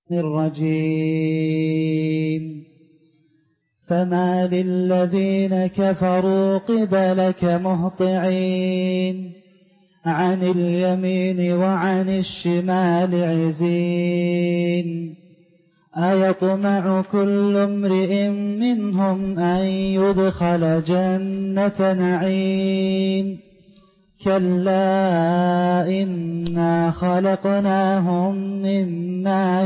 الرجيم فما للذين كفروا قبلك مهطعين عن اليمين وعن الشمال عزين أيطمع كل امرئ منهم أن يدخل جنة نعيم كلا إنا خلقناهم مما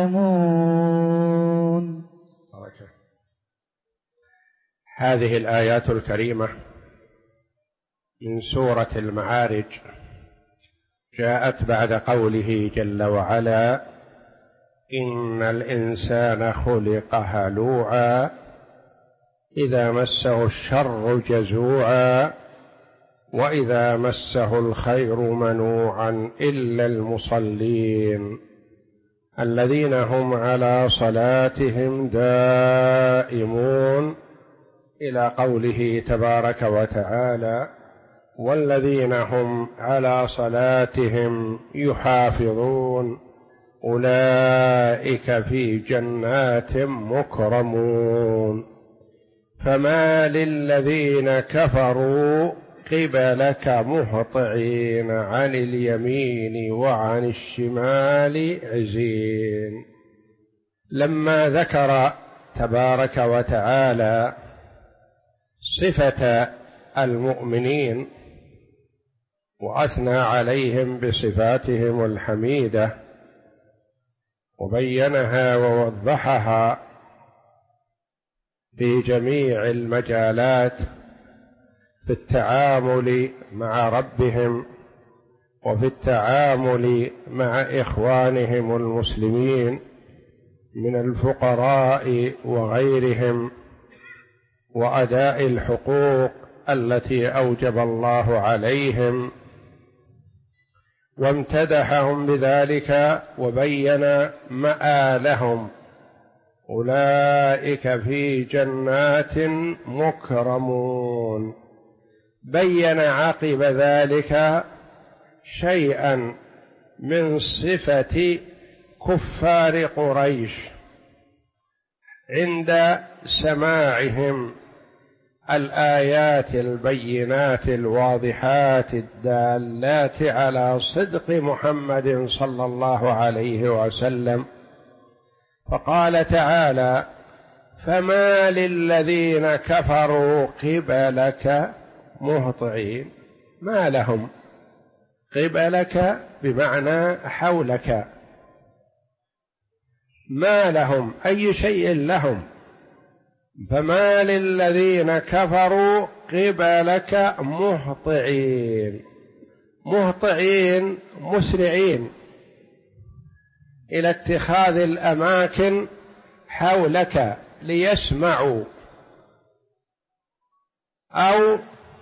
يعلمون. هذه الآيات الكريمة من سورة المعارج جاءت بعد قوله جل وعلا إن الإنسان خلق هلوعا إذا مسه الشر جزوعا وإذا مسه الخير منوعا إلا المصلين الذين هم على صلاتهم دائمون إلى قوله تبارك وتعالى والذين هم على صلاتهم يحافظون أولئك في جنات مكرمون. فما للذين كفروا قبلك مهطعين عن اليمين وعن الشمال عزين. لما ذكر تبارك وتعالى صفة المؤمنين وأثنى عليهم بصفاتهم الحميدة وبينها ووضحها في جميع المجالات في التعامل مع ربهم وفي التعامل مع إخوانهم المسلمين من الفقراء وغيرهم وأداء الحقوق التي أوجب الله عليهم، وامتدحهم بذلك وبين مآلهم أولئك في جنات مكرمون. بين عقب ذلك شيئا من صفة كفار قريش عند سماعهم الآيات البينات الواضحات الدالات على صدق محمد صلى الله عليه وسلم. فقال تعالى فما للذين كفروا قبلك مهطعين. ما لهم؟ قبلك بمعنى حولك، ما لهم أي شيء لهم. فما للذين كفروا قبلك مهطعين. مهطعين مسرعين إلى اتخاذ الأماكن حولك ليسمعوا، أو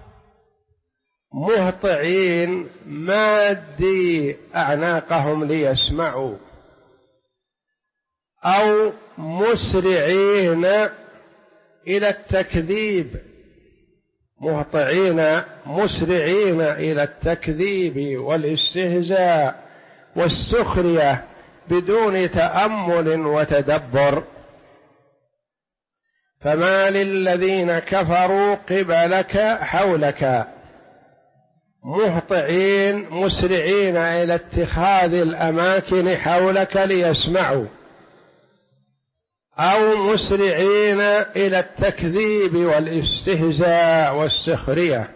مهطعين مادي أعناقهم ليسمعوا، أو مسرعين إلى التكذيب. مهطعين مسرعين إلى التكذيب والاستهزاء والسخرية بدون تأمل وتدبر. فما للذين كفروا قبلك حولك مهطعين مسرعين إلى اتخاذ الأماكن حولك ليسمعوا، أو مسرعين إلى التكذيب والاستهزاء والسخرية،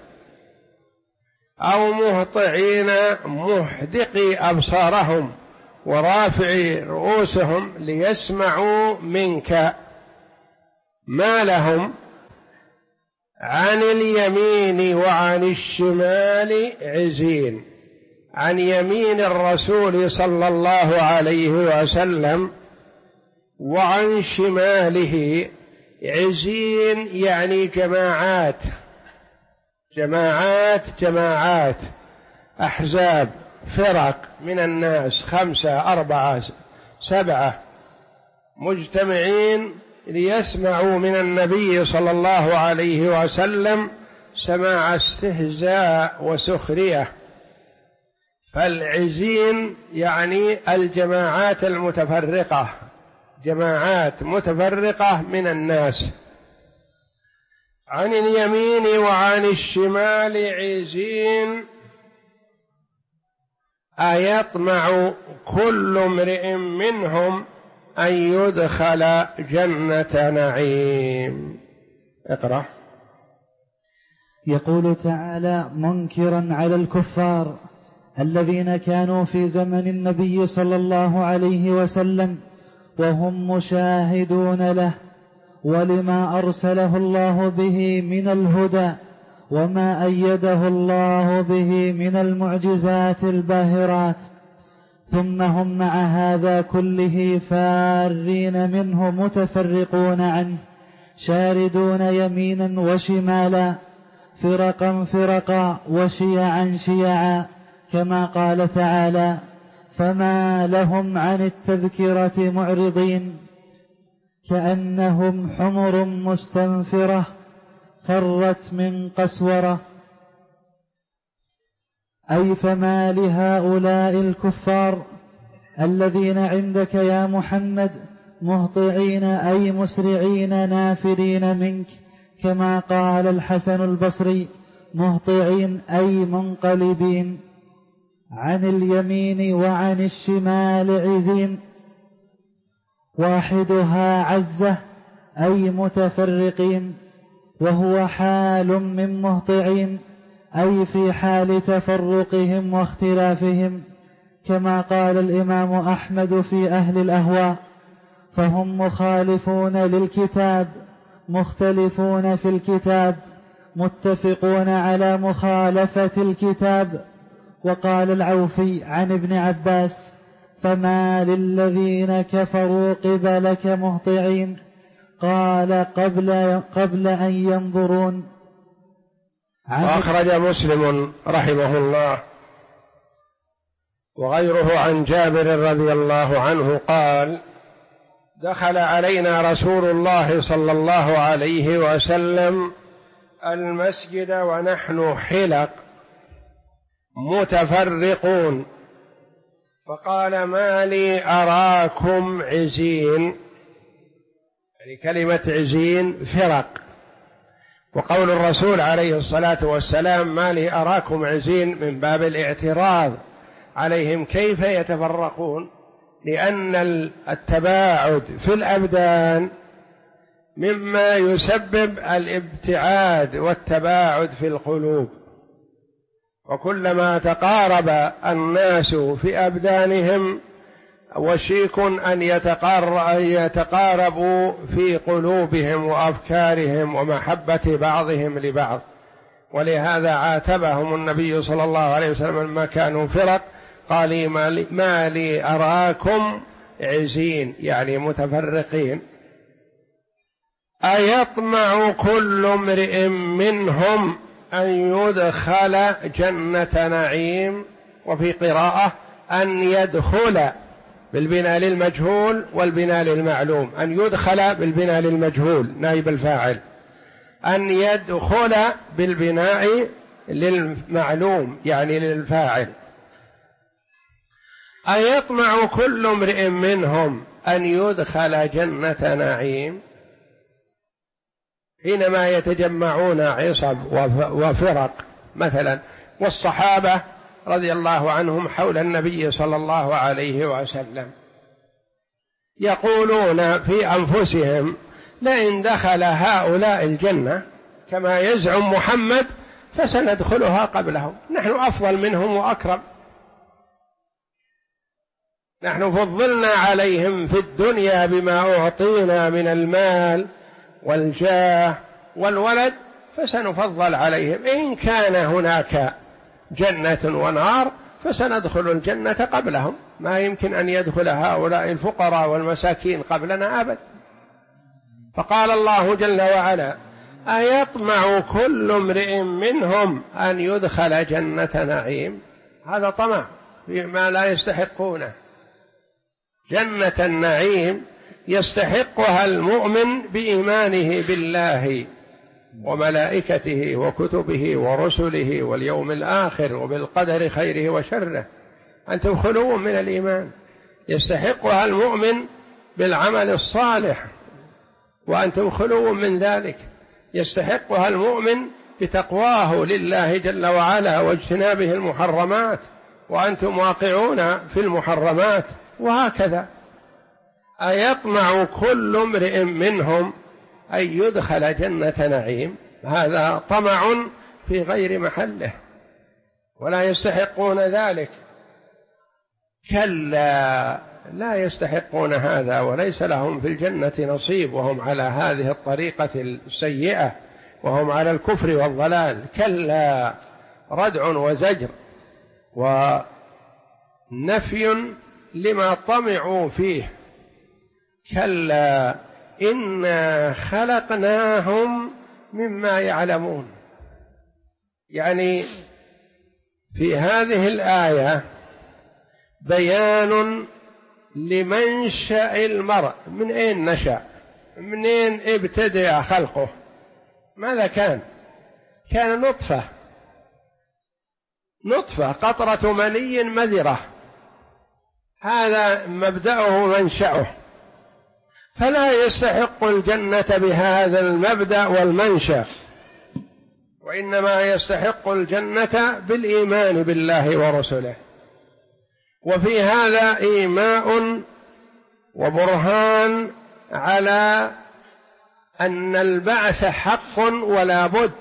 أو مهطعين محدقي أبصارهم ورافعي رؤوسهم ليسمعوا منك. ما لهم؟ عن اليمين وعن الشمال عزين. عن يمين الرسول صلى الله عليه وسلم وعن شماله عزين، يعني جماعات جماعات جماعات، أحزاب فرق من الناس، 5 4 7 مجتمعين ليسمعوا من النبي صلى الله عليه وسلم سماع استهزاء وسخرية. فالعزين يعني الجماعات المتفرقة، جماعات متفرقة من الناس. عن اليمين وعن الشمال عزين، أيطمع كل امرئ منهم أن يدخل جنة نعيم. اقرأ. يقول تعالى منكرا على الكفار الذين كانوا في زمن النبي صلى الله عليه وسلم وهم مشاهدون له ولما أرسله الله به من الهدى وما أيده الله به من المعجزات الباهرات، ثم هم مع هذا كله فارين منه متفرقون عنه، شاردون يمينا وشمالا، فرقا فرقا وشيعا شيعا، كما قال تعالى فما لهم عن التذكرة معرضين كأنهم حمر مستنفرة فرت من قسورة. أي فما لهؤلاء الكفار الذين عندك يا محمد مهطعين أي مسرعين نافرين منك، كما قال الحسن البصري مهطعين أي منقلبين. عن اليمين وعن الشمال عزين، واحدها عزة أي متفرقين، وهو حال من مهطعين أي في حال تفرقهم واختلافهم، كما قال الإمام أحمد في أهل الأهواء فهم مخالفون للكتاب مختلفون في الكتاب متفقون على مخالفة الكتاب. وقال العوفي عن ابن عباس فما للذين كفروا قبلك مهطعين، قال قبل أن ينظرون. وأخرج مسلم رحمه الله وغيره عن جابر رضي الله عنه قال دخل علينا رسول الله صلى الله عليه وسلم المسجد ونحن حلق متفرقون، فقال ما لي أراكم عزين، يعني كلمة عزين فرق، وقول الرسول عليه الصلاة والسلام ما لي أراكم عزين من باب الاعتراض عليهم كيف يتفرقون، لأن التباعد في الأبدان مما يسبب الابتعاد والتباعد في القلوب، وكلما تقارب الناس في أبدانهم وشيك أن يتقاربوا في قلوبهم وأفكارهم ومحبة بعضهم لبعض. ولهذا عاتبهم النبي صلى الله عليه وسلم لما كانوا فرق قال ما لي أراكم عزين، يعني متفرقين. أيطمع كل امرئ منهم أن يدخل جنة نعيم، وفي قراءة أن يدخل بالبناء للمجهول والبناء للمعلوم، أن يدخل بالبناء للمجهول نائب الفاعل، أن يدخل بالبناء للمعلوم يعني للفاعل. أيطمع كل امرئ منهم أن يدخل جنة نعيم، حينما يتجمعون عصب وفرق مثلا، والصحابة رضي الله عنهم حول النبي صلى الله عليه وسلم يقولون في أنفسهم لئن دخل هؤلاء الجنة كما يزعم محمد فسندخلها قبلهم، نحن أفضل منهم وأكرم، نحن فضلنا عليهم في الدنيا بما أعطينا من المال والجاه والولد، فسنفضل عليهم، إن كان هناك جنة ونار فسندخل الجنة قبلهم، ما يمكن أن يدخل هؤلاء الفقراء والمساكين قبلنا أبد. فقال الله جل وعلا أيطمع كل امرئ منهم أن يدخل جنة نعيم، هذا طمع فيما لا يستحقونه. جنة النعيم يستحقها المؤمن بإيمانه بالله وملائكته وكتبه ورسله واليوم الآخر وبالقدر خيره وشره، أنتم خلو من الإيمان، يستحقها المؤمن بالعمل الصالح وأنتم خلو من ذلك، يستحقها المؤمن بتقواه لله جل وعلا واجتنابه المحرمات وأنتم واقعون في المحرمات، وهكذا. أيطمع كل امرئ منهم أن يدخل جنة نعيم؟ هذا طمع في غير محله، ولا يستحقون ذلك. كلا، لا يستحقون هذا، وليس لهم في الجنة نصيب وهم على هذه الطريقة السيئة، وهم على الكفر والضلال. كلا، ردع وزجر ونفي لما طمعوا فيه. كلا إنا خلقناهم مما يعلمون. يعني في هذه الآية بيان لمنشأ المرء، من أين نشأ، منين ابتدأ خلقه، ماذا كان؟ كان نطفة قطرة مني مذرة، هذا مبدأه منشأه، فلا يستحق الجنة بهذا المبدأ والمنشأ، وإنما يستحق الجنة بالإيمان بالله ورسله. وفي هذا إيماء وبرهان على أن البعث حق ولا بد،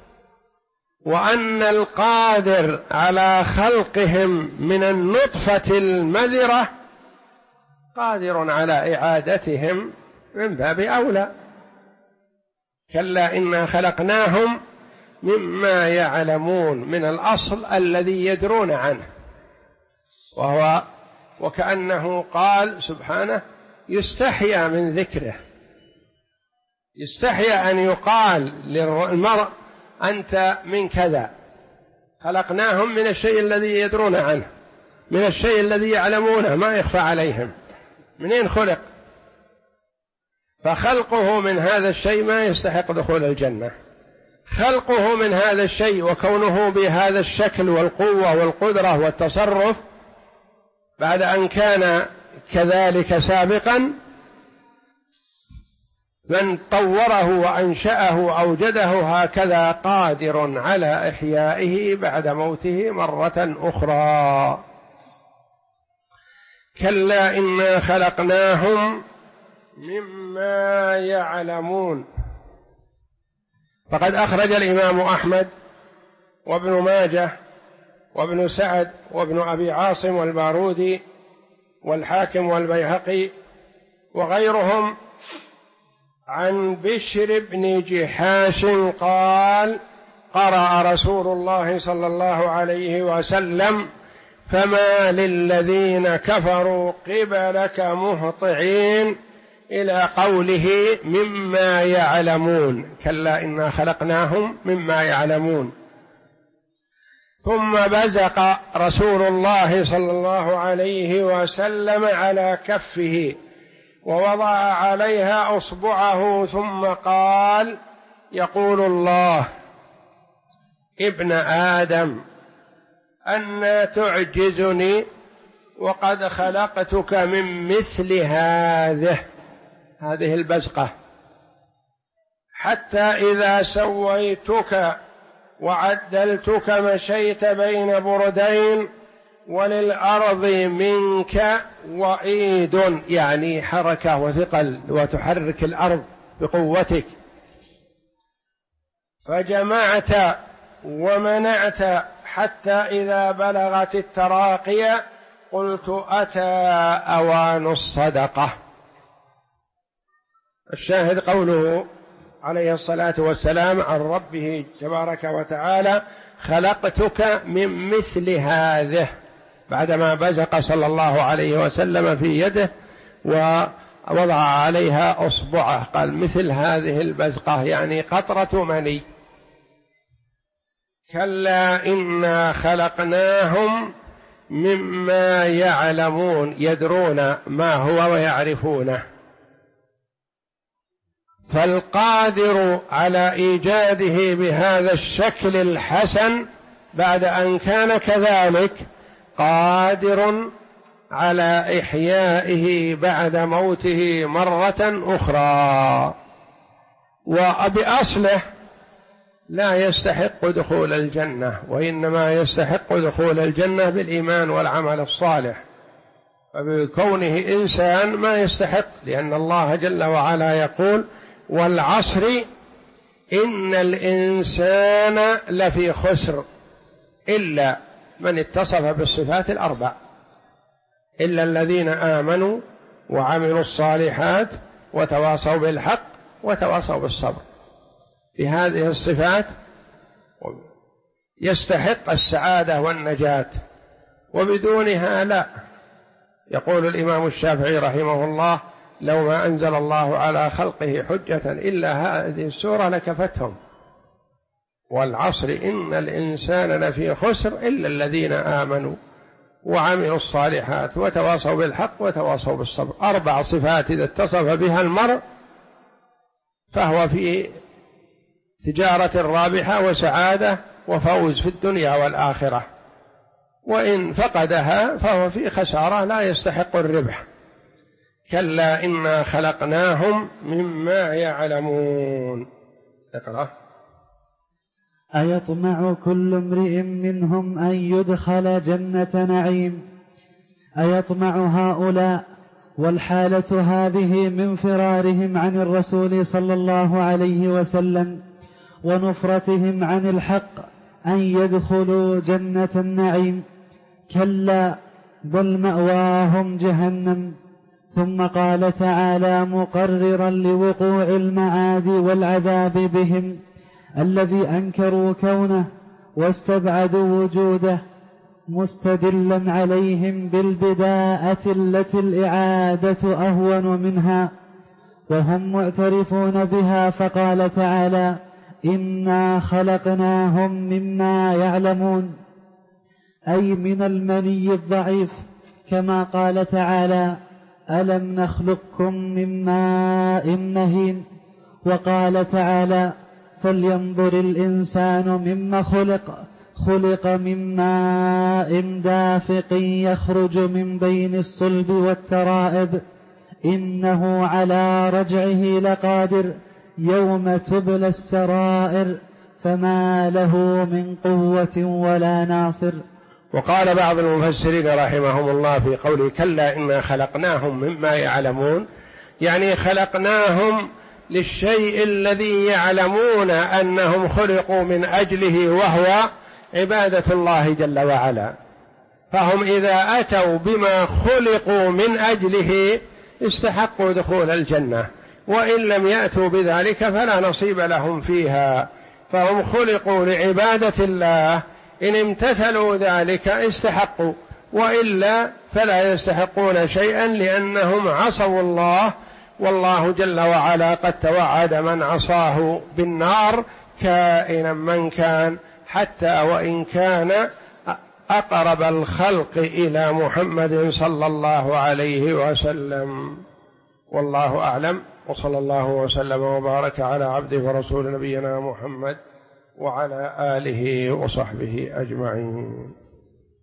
وأن القادر على خلقهم من النطفة المذرة قادر على إعادتهم من باب أولى. كلا إنا خلقناهم مما يعلمون، من الأصل الذي يدرون عنه، وكأنه قال سبحانه يستحيا من ذكره، يستحيا أن يقال للمرء أنت من كذا. خلقناهم من الشيء الذي يدرون عنه، من الشيء الذي يعلمونه ما يخفى عليهم، منين خلق؟ فخلقه من هذا الشيء ما يستحق دخول الجنة. خلقه من هذا الشيء وكونه بهذا الشكل والقوة والقدرة والتصرف بعد أن كان كذلك سابقا، من طوره وأنشأه أوجده هكذا قادر على إحيائه بعد موته مرة أخرى. كلا إنا خلقناهم مما يعلمون. فقد أخرج الإمام أحمد وابن ماجه وابن سعد وابن أبي عاصم والبارودي والحاكم والبيهقي وغيرهم عن بشر بن جحاش قال: قرأ رسول الله صلى الله عليه وسلم: فما للذين كفروا قبلك مهطعين، إلى قوله مما يعلمون. كلا إنا خلقناهم مما يعلمون. ثم بزق رسول الله صلى الله عليه وسلم على كفه ووضع عليها أصبعه ثم قال: يقول الله: ابن آدم أنى تعجزني وقد خلقتك من مثل هذه البزقة، حتى إذا سويتك وعدلتك مشيت بين بردين، وللأرض منك وعيد، يعني حركة وثقل، وتحرك الأرض بقوتك، فجمعت ومنعت حتى إذا بلغت التراقي قلت أتى أوان الصدقة. الشاهد قوله عليه الصلاة والسلام عن ربه تبارك وتعالى: خلقتك من مثل هذه، بعدما بزق صلى الله عليه وسلم في يده ووضع عليها أصبعه، قال: مثل هذه البزقة، يعني قطرة مني. كلا إنا خلقناهم مما يعلمون، يدرون ما هو ويعرفونه. فالقادر على إيجاده بهذا الشكل الحسن بعد أن كان كذلك قادر على إحيائه بعد موته مرة أخرى، وبأصله لا يستحق دخول الجنة، وإنما يستحق دخول الجنة بالإيمان والعمل الصالح، فبكونه إنسان ما يستحق، لأن الله جل وعلا يقول: والعصر إن الإنسان لفي خسر إلا من اتصف بالصفات الأربع، إلا الذين آمنوا وعملوا الصالحات وتواصوا بالحق وتواصوا بالصبر. بهذه الصفات يستحق السعادة والنجاة، وبدونها لا. يقول الإمام الشافعي رحمه الله: لو ما أنزل الله على خلقه حجة إلا هذه السورة لكفتهم. والعصر إن الإنسان لفي خسر إلا الذين آمنوا وعملوا الصالحات وتواصوا بالحق وتواصوا بالصبر. 4 صفات إذا اتصف بها المرء فهو في تجارة رابحة وسعادة وفوز في الدنيا والآخرة، وإن فقدها فهو في خسارة لا يستحق الربح. كلا إنا خلقناهم مما يعلمون. اقرأ. أيطمع كل امرئ منهم أن يدخل جنة نعيم. أيطمع هؤلاء، والحالة هذه من فرارهم عن الرسول صلى الله عليه وسلم ونفرتهم عن الحق، أن يدخلوا جنة النعيم. كلا، بل مأواهم جهنم. ثم قال تعالى مقررا لوقوع المعاد والعذاب بهم الذي أنكروا كونه واستبعدوا وجوده، مستدلا عليهم بالبداءة التي الإعادة أهون منها وهم معترفون بها. فقال تعالى: إنا خلقناهم مما يعلمون، أي من المني الضعيف، كما قال تعالى: ألم نخلقكم من ماء مهين. وقال تعالى: فلينظر الإنسان مما خلق من ماء دافق يخرج من بين الصلب والترائب، إنه على رجعه لقادر، يوم تبلى السرائر، فما له من قوة ولا ناصر. وقال بعض المفسرين رحمهم الله في قوله: كلا إنا خلقناهم مما يعلمون، يعني خلقناهم للشيء الذي يعلمون أنهم خلقوا من أجله، وهو عبادة الله جل وعلا. فهم إذا أتوا بما خلقوا من أجله استحقوا دخول الجنة، وإن لم يأتوا بذلك فلا نصيب لهم فيها. فهم خلقوا لعبادة الله، إن امتثلوا ذلك استحقوا، وإلا فلا يستحقون شيئا، لأنهم عصوا الله، والله جل وعلا قد توعد من عصاه بالنار كائنا من كان، حتى وإن كان أقرب الخلق إلى محمد صلى الله عليه وسلم. والله أعلم، وصلى الله وسلم وبارك على عبده ورسول نبينا محمد وعلى آله وصحبه أجمعين.